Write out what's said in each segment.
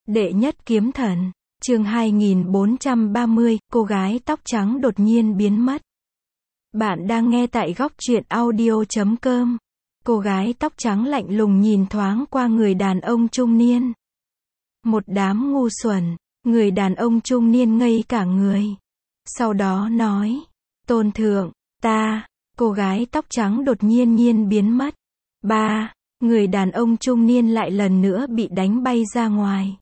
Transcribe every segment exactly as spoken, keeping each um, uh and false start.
Đệ nhất kiếm thần, chương hai nghìn bốn trăm ba mươi, cô gái tóc trắng đột nhiên biến mất. Bạn đang nghe tại góc truyện audio chấm com. Cô gái tóc trắng lạnh lùng nhìn thoáng qua người đàn ông trung niên. Một đám ngu xuẩn, người đàn ông trung niên ngây cả người. Sau đó nói, tôn thượng, ta, cô gái tóc trắng đột nhiên nhiên biến mất. Ba, người đàn ông trung niên lại lần nữa bị đánh bay ra ngoài.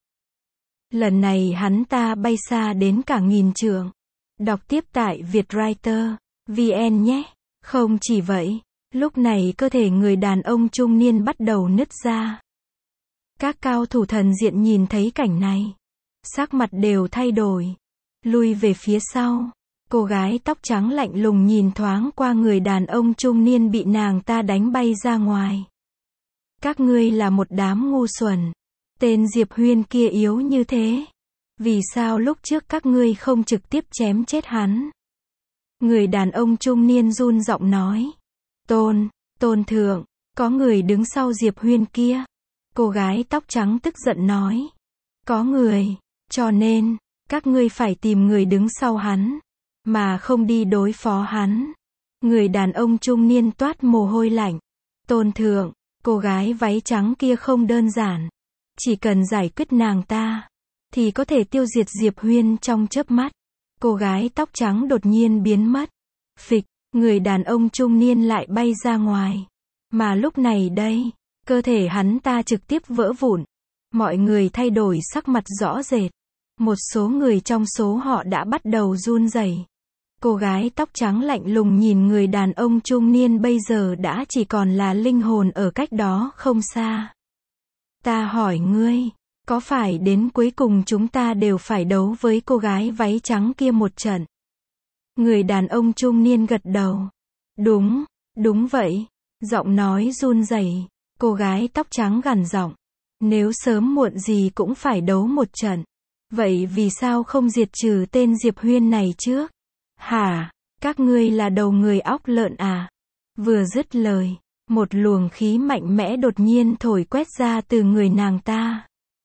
Lần này hắn ta bay xa đến cả nghìn trượng. Đọc tiếp tại Vietwriter chấm vn nhé. Không chỉ vậy, lúc này cơ thể người đàn ông trung niên bắt đầu nứt ra. Các cao thủ thần diện nhìn thấy cảnh này, sắc mặt đều thay đổi, lui về phía sau. Cô gái tóc trắng lạnh lùng nhìn thoáng qua người đàn ông trung niên bị nàng ta đánh bay ra ngoài. Các ngươi là một đám ngu xuẩn. Tên Diệp Huyên kia yếu như thế, vì sao lúc trước các ngươi không trực tiếp chém chết hắn? Người đàn ông trung niên run giọng nói. Tôn, tôn thượng, có người đứng sau Diệp Huyên kia. Cô gái tóc trắng tức giận nói. Có người, cho nên, các ngươi phải tìm người đứng sau hắn, mà không đi đối phó hắn. Người đàn ông trung niên toát mồ hôi lạnh. Tôn thượng, cô gái váy trắng kia không đơn giản. Chỉ cần giải quyết nàng ta, thì có thể tiêu diệt Diệp Huyên trong chớp mắt. Cô gái tóc trắng đột nhiên biến mất. Phịch, người đàn ông trung niên lại bay ra ngoài. Mà lúc này đây, cơ thể hắn ta trực tiếp vỡ vụn. Mọi người thay đổi sắc mặt rõ rệt. Một số người trong số họ đã bắt đầu run rẩy. Cô gái tóc trắng lạnh lùng nhìn người đàn ông trung niên bây giờ đã chỉ còn là linh hồn ở cách đó không xa. Ta hỏi ngươi, có phải đến cuối cùng chúng ta đều phải đấu với cô gái váy trắng kia một trận? Người đàn ông trung niên gật đầu. Đúng, đúng vậy. Giọng nói run rẩy. Cô gái tóc trắng gằn giọng. Nếu sớm muộn gì cũng phải đấu một trận. Vậy vì sao không diệt trừ tên Diệp Huyên này trước? Hả? Các ngươi là đầu người óc lợn à? Vừa dứt lời, một luồng khí mạnh mẽ đột nhiên thổi quét ra từ người nàng ta.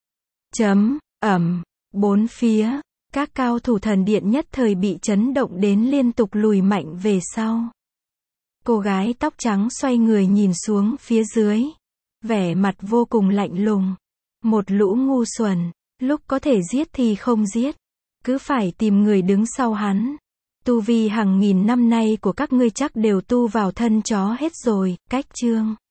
Chấm, ẩm, bốn phía, các cao thủ thần điện nhất thời bị chấn động đến liên tục lùi mạnh về sau. Cô gái tóc trắng xoay người nhìn xuống phía dưới, vẻ mặt vô cùng lạnh lùng. Một lũ ngu xuẩn, lúc có thể giết thì không giết, cứ phải tìm người đứng sau hắn. Tu vi hàng nghìn năm nay của các ngươi chắc đều tu vào thân chó hết rồi. Cách chương